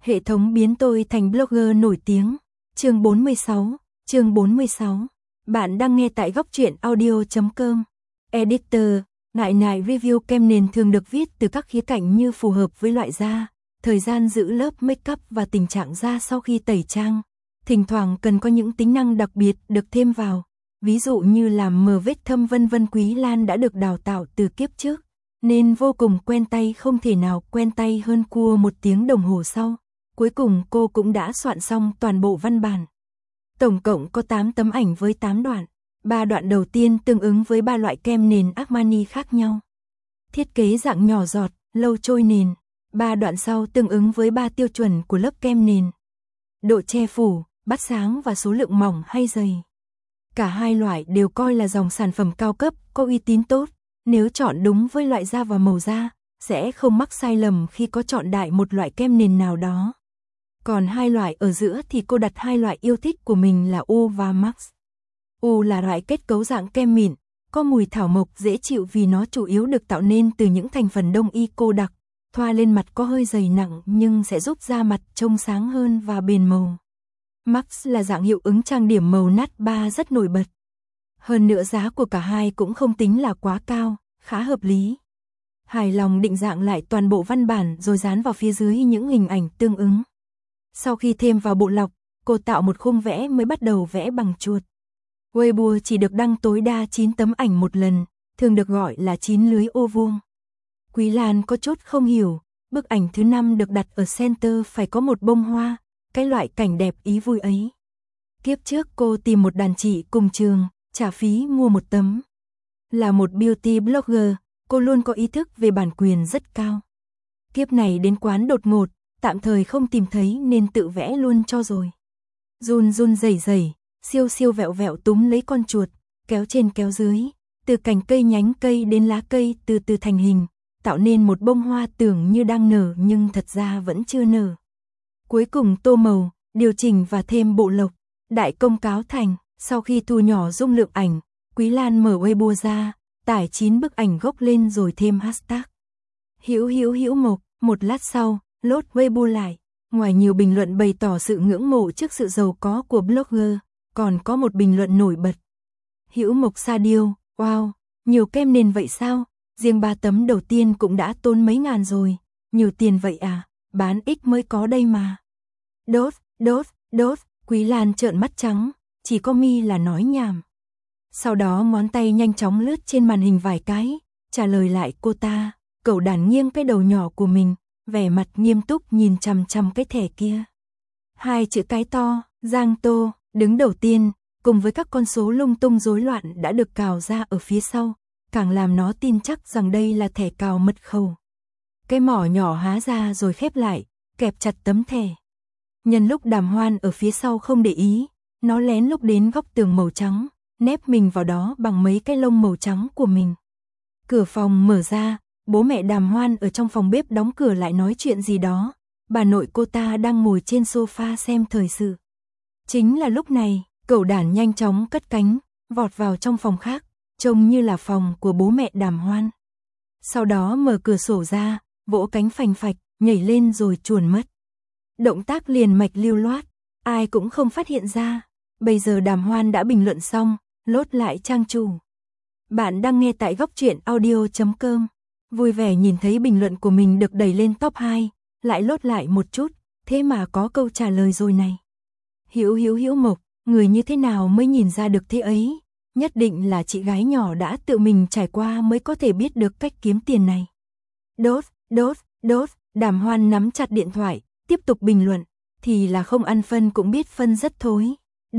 Hệ thống biến tôi thành blogger nổi tiếng. Chương 46. Bạn đang nghe tại góc truyện audio.com. Editor, Nại review kem nền thường được viết từ các khía cạnh như phù hợp với loại da, thời gian giữ lớp make up và tình trạng da sau khi tẩy trang. Thỉnh thoảng cần có những tính năng đặc biệt được thêm vào, ví dụ như làm mờ vết thâm vân vân. Quý Lan đã được đào tạo từ kiếp trước, nên vô cùng quen tay, không thể nào quen tay hơn cua. 1 tiếng đồng hồ sau, cuối cùng cô cũng đã soạn xong toàn bộ văn bản. Tổng cộng có 8 tấm ảnh với 8 đoạn. 3 đoạn đầu tiên tương ứng với 3 loại kem nền Armani khác nhau. Thiết kế dạng nhỏ giọt, lâu trôi nền. 3 đoạn sau tương ứng với 3 tiêu chuẩn của lớp kem nền: độ che phủ, bắt sáng và số lượng mỏng hay dày. Cả hai loại đều coi là dòng sản phẩm cao cấp, có uy tín tốt. Nếu chọn đúng với loại da và màu da, sẽ không mắc sai lầm khi có chọn đại một loại kem nền nào đó. Còn hai loại ở giữa thì cô đặt hai loại yêu thích của mình là U và Max. U là loại kết cấu dạng kem mịn, có mùi thảo mộc dễ chịu vì nó chủ yếu được tạo nên từ những thành phần đông y cô đặc. Thoa lên mặt có hơi dày nặng nhưng sẽ giúp da mặt trông sáng hơn và bền màu. Max là dạng hiệu ứng trang điểm màu nát ba rất nổi bật. Hơn nữa giá của cả hai cũng không tính là quá cao, khá hợp lý. Hài lòng định dạng lại toàn bộ văn bản rồi dán vào phía dưới những hình ảnh tương ứng. Sau khi thêm vào bộ lọc, cô tạo một khung vẽ mới bắt đầu vẽ bằng chuột. Weibo chỉ được đăng tối đa 9 tấm ảnh một lần, thường được gọi là 9 lưới ô vuông. Quý Lan có chút không hiểu, bức ảnh thứ 5 được đặt ở center phải có một bông hoa, cái loại cảnh đẹp ý vui ấy. Kiếp trước cô tìm một đàn chị cùng trường, trả phí mua một tấm. Là một beauty blogger, cô luôn có ý thức về bản quyền rất cao. Kiếp này đến quán đột ngột, tạm thời không tìm thấy nên tự vẽ luôn cho rồi. Run rẩy, siêu vẹo vẹo túm lấy con chuột, kéo trên kéo dưới, từ cành cây nhánh cây đến lá cây từ từ thành hình, tạo nên một bông hoa tưởng như đang nở nhưng thật ra vẫn chưa nở. Cuối cùng tô màu, điều chỉnh và thêm bộ lọc, đại công cáo thành. Sau khi thu nhỏ dung lượng ảnh, Quý Lan mở Weibo ra, tải 9 bức ảnh gốc lên rồi thêm hashtag Hữu Mộc. Một lát sau, lốt Weibo lại. Ngoài nhiều bình luận bày tỏ sự ngưỡng mộ trước sự giàu có của blogger, còn có một bình luận nổi bật. Hữu Mộc sa điêu, wow, nhiều kem nền vậy sao? Riêng 3 tấm đầu tiên cũng đã tốn mấy ngàn rồi. Nhiều tiền vậy à? Bán ít mới có đây mà. Đốt, Quý Lan trợn mắt trắng, chỉ có mi là nói nhảm. Sau đó ngón tay nhanh chóng lướt trên màn hình vài cái, trả lời lại cô ta. Cậu đàn nghiêng cái đầu nhỏ của mình, vẻ mặt nghiêm túc nhìn chằm chằm cái thẻ kia. 2 chữ cái to, Giang Tô, đứng đầu tiên, cùng với các con số lung tung rối loạn đã được cào ra ở phía sau, càng làm nó tin chắc rằng đây là thẻ cào mật khẩu. Cái mỏ nhỏ há ra rồi khép lại, kẹp chặt tấm thẻ. Nhân lúc Đàm Hoan ở phía sau không để ý, nó lén lút đến góc tường màu trắng, nép mình vào đó bằng mấy cái lông màu trắng của mình. Cửa phòng mở ra, bố mẹ Đàm Hoan ở trong phòng bếp đóng cửa lại nói chuyện gì đó. Bà nội cô ta đang ngồi trên sofa xem thời sự. Chính là lúc này, cậu đản nhanh chóng cất cánh, vọt vào trong phòng khác, trông như là phòng của bố mẹ Đàm Hoan. Sau đó mở cửa sổ ra, vỗ cánh phành phạch, nhảy lên rồi chuồn mất. Động tác liền mạch lưu loát, ai cũng không phát hiện ra. Bây giờ Đàm Hoan đã bình luận xong, lốt lại trang chủ. Bạn đang nghe tại góc truyện audio.com. Vui vẻ nhìn thấy bình luận của mình được đẩy lên top 2, lại lốt lại một chút, thế mà có câu trả lời rồi này. Hữu Mộc, người như thế nào mới nhìn ra được thế ấy? Nhất định là chị gái nhỏ đã tự mình trải qua mới có thể biết được cách kiếm tiền này. Đốt, Đàm Hoan nắm chặt điện thoại, tiếp tục bình luận, thì là không ăn phân cũng biết phân rất thối.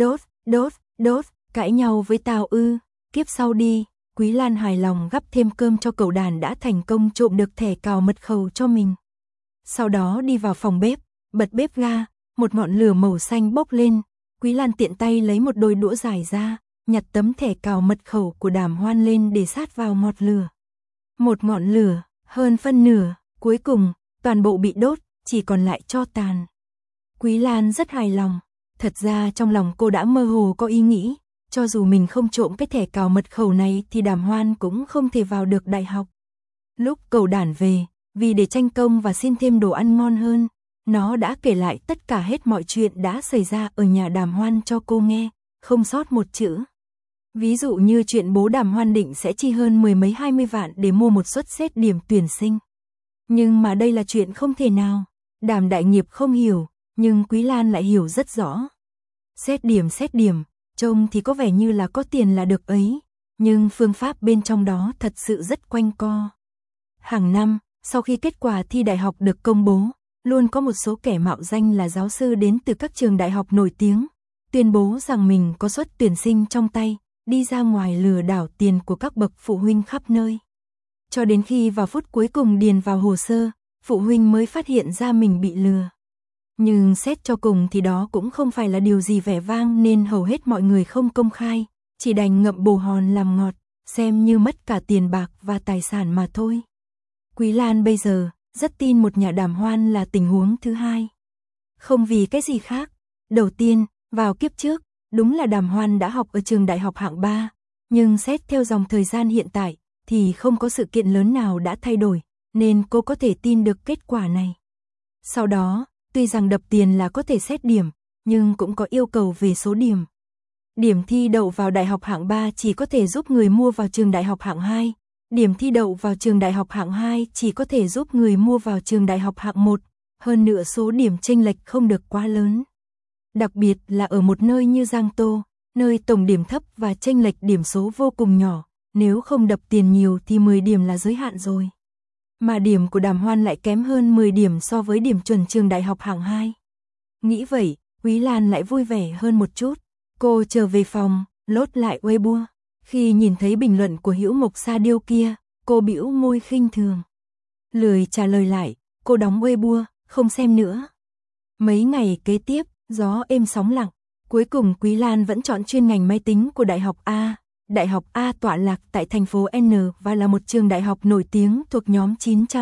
Đốt, cãi nhau với tao ư, kiếp sau đi. Quý Lan hài lòng gắp thêm cơm cho cậu đàn đã thành công trộm được thẻ cào mật khẩu cho mình. Sau đó đi vào phòng bếp, bật bếp ga, một ngọn lửa màu xanh bốc lên. Quý Lan tiện tay lấy một đôi đũa dài ra, nhặt tấm thẻ cào mật khẩu của Đàm Hoan lên để sát vào ngọn lửa. Một ngọn lửa, hơn phân nửa, cuối cùng, toàn bộ bị đốt, chỉ còn lại tro tàn. Quý Lan rất hài lòng, thật ra trong lòng cô đã mơ hồ có ý nghĩ, cho dù mình không trộm cái thẻ cào mật khẩu này thì Đàm Hoan cũng không thể vào được đại học. Lúc cậu đản về, vì để tranh công và xin thêm đồ ăn ngon hơn, Nó đã kể lại tất cả hết mọi chuyện đã xảy ra ở nhà Đàm Hoan cho cô nghe, không sót một chữ. Ví dụ như chuyện bố Đàm Hoan định sẽ chi hơn 10 mấy 20 vạn để mua một suất xét điểm tuyển sinh. Nhưng mà đây là chuyện không thể nào. Đàm Đại Nghiệp không hiểu, nhưng Quý Lan lại hiểu rất rõ. Xét điểm, trông thì có vẻ như là có tiền là được ấy, nhưng phương pháp bên trong đó thật sự rất quanh co. Hàng năm, sau khi kết quả thi đại học được công bố, luôn có một số kẻ mạo danh là giáo sư đến từ các trường đại học nổi tiếng, tuyên bố rằng mình có suất tuyển sinh trong tay, đi ra ngoài lừa đảo tiền của các bậc phụ huynh khắp nơi. Cho đến khi vào phút cuối cùng điền vào hồ sơ, phụ huynh mới phát hiện ra mình bị lừa. Nhưng xét cho cùng thì đó cũng không phải là điều gì vẻ vang nên hầu hết mọi người không công khai, chỉ đành ngậm bồ hòn làm ngọt, xem như mất cả tiền bạc và tài sản mà thôi. Quý Lan bây giờ rất tin một nhà Đàm Hoan là tình huống thứ hai. Không vì cái gì khác. Đầu tiên, vào kiếp trước, đúng là Đàm Hoan đã học ở trường đại học hạng 3, nhưng xét theo dòng thời gian hiện tại, thì không có sự kiện lớn nào đã thay đổi, nên cô có thể tin được kết quả này. Sau đó, tuy rằng đập tiền là có thể xét điểm, nhưng cũng có yêu cầu về số điểm. Điểm thi đậu vào đại học hạng 3 chỉ có thể giúp người mua vào trường đại học hạng 2, điểm thi đậu vào trường đại học hạng 2 chỉ có thể giúp người mua vào trường đại học hạng 1, hơn nữa số điểm chênh lệch không được quá lớn. Đặc biệt là ở một nơi như Giang Tô, nơi tổng điểm thấp và chênh lệch điểm số vô cùng nhỏ, nếu không đập tiền nhiều thì 10 điểm là giới hạn rồi. Mà điểm của Đàm Hoan lại kém hơn 10 điểm so với điểm chuẩn trường đại học hạng 2. Nghĩ vậy, Quý Lan lại vui vẻ hơn một chút. Cô trở về phòng, lốt lại Weibo. Khi nhìn thấy bình luận của Hữu Mộc Sa Điêu kia, cô bĩu môi khinh thường. Lười trả lời lại, cô đóng Weibo, không xem nữa. Mấy ngày kế tiếp, gió êm sóng lặng. Cuối cùng Quý Lan vẫn chọn chuyên ngành máy tính của Đại học A. Đại học A tọa lạc tại thành phố N và là một trường đại học nổi tiếng thuộc nhóm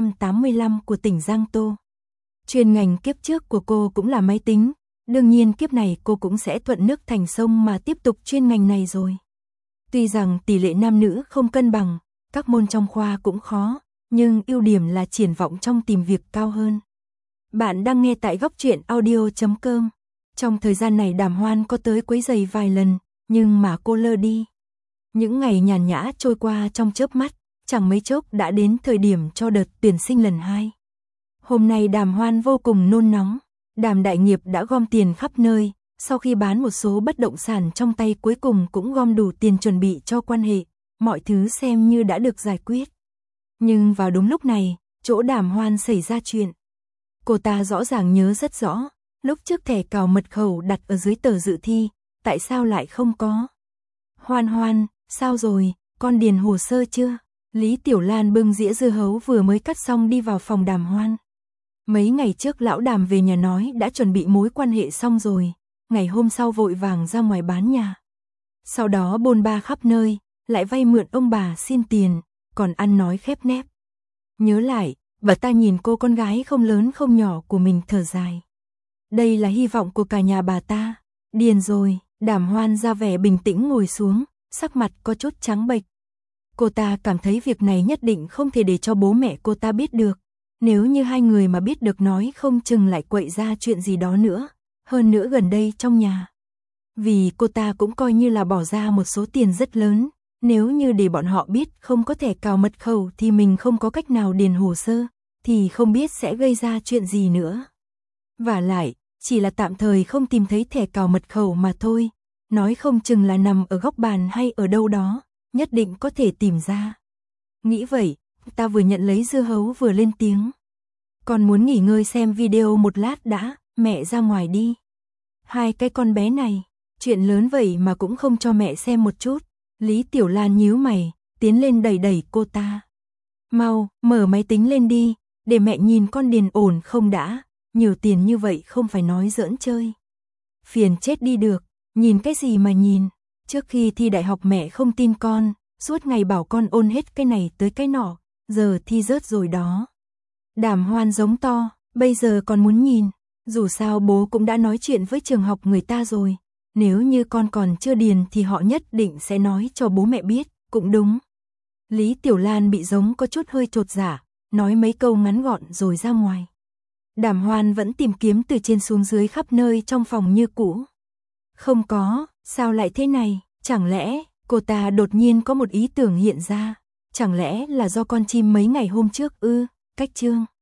985 của tỉnh Giang Tô. Chuyên ngành kiếp trước của cô cũng là máy tính, đương nhiên kiếp này cô cũng sẽ thuận nước thành sông mà tiếp tục chuyên ngành này rồi. Tuy rằng tỷ lệ nam nữ không cân bằng, các môn trong khoa cũng khó, nhưng ưu điểm là triển vọng trong tìm việc cao hơn. Bạn đang nghe tại góc truyện audio.com. Trong thời gian này Đàm Hoan có tới quấy rầy vài lần, nhưng mà cô lơ đi. Những ngày nhàn nhã trôi qua trong chớp mắt, chẳng mấy chốc đã đến thời điểm cho đợt tuyển sinh lần 2. Hôm nay Đàm Hoan vô cùng nôn nóng, Đàm Đại Nghiệp đã gom tiền khắp nơi, sau khi bán một số bất động sản trong tay cuối cùng cũng gom đủ tiền chuẩn bị cho quan hệ, mọi thứ xem như đã được giải quyết. Nhưng vào đúng lúc này, chỗ Đàm Hoan xảy ra chuyện. Cô ta rõ ràng nhớ rất rõ, lúc trước thẻ cào mật khẩu đặt ở dưới tờ dự thi, tại sao lại không có? Hoan Hoan, sao rồi, con điền hồ sơ chưa? Lý Tiểu Lan bưng dĩa dưa hấu vừa mới cắt xong đi vào phòng Đàm Hoan. Mấy ngày trước lão Đàm về nhà nói đã chuẩn bị mối quan hệ xong rồi, ngày hôm sau vội vàng ra ngoài bán nhà. Sau đó bôn ba khắp nơi, lại vay mượn ông bà xin tiền, còn ăn nói khép nép. Nhớ lại, bà ta nhìn cô con gái không lớn không nhỏ của mình thở dài. Đây là hy vọng của cả nhà bà ta. Điền rồi, Đàm Hoan ra vẻ bình tĩnh ngồi xuống, sắc mặt có chút trắng bệch. Cô ta cảm thấy việc này nhất định không thể để cho bố mẹ cô ta biết được. Nếu như hai người mà biết được nói không chừng lại quậy ra chuyện gì đó nữa. Hơn nữa gần đây trong nhà. Vì cô ta cũng coi như là bỏ ra một số tiền rất lớn. Nếu như để bọn họ biết không có thẻ cào mật khẩu thì mình không có cách nào điền hồ sơ, thì không biết sẽ gây ra chuyện gì nữa. Vả lại, chỉ là tạm thời không tìm thấy thẻ cào mật khẩu mà thôi. Nói không chừng là nằm ở góc bàn hay ở đâu đó, nhất định có thể tìm ra. Nghĩ vậy, ta vừa nhận lấy dưa hấu vừa lên tiếng. Con muốn nghỉ ngơi xem video một lát đã, mẹ ra ngoài đi. Hai cái con bé này, chuyện lớn vậy mà cũng không cho mẹ xem một chút. Lý Tiểu Lan nhíu mày, tiến lên đẩy đẩy cô ta. Mau, mở máy tính lên đi, để mẹ nhìn con điền ổn không đã, nhiều tiền như vậy không phải nói giỡn chơi. Phiền chết đi được, nhìn cái gì mà nhìn, trước khi thi đại học mẹ không tin con, suốt ngày bảo con ôn hết cái này tới cái nọ, giờ thi rớt rồi đó. Đàm Hoan giống to, bây giờ còn muốn nhìn, dù sao bố cũng đã nói chuyện với trường học người ta rồi. Nếu như con còn chưa điền thì họ nhất định sẽ nói cho bố mẹ biết, cũng đúng. Lý Tiểu Lan bị giống có chút hơi chột dạ, nói mấy câu ngắn gọn rồi ra ngoài. Đàm Hoan vẫn tìm kiếm từ trên xuống dưới khắp nơi trong phòng như cũ. Không có, sao lại thế này, chẳng lẽ cô ta đột nhiên có một ý tưởng hiện ra, chẳng lẽ là do con chim mấy ngày hôm trước ư? Cách chương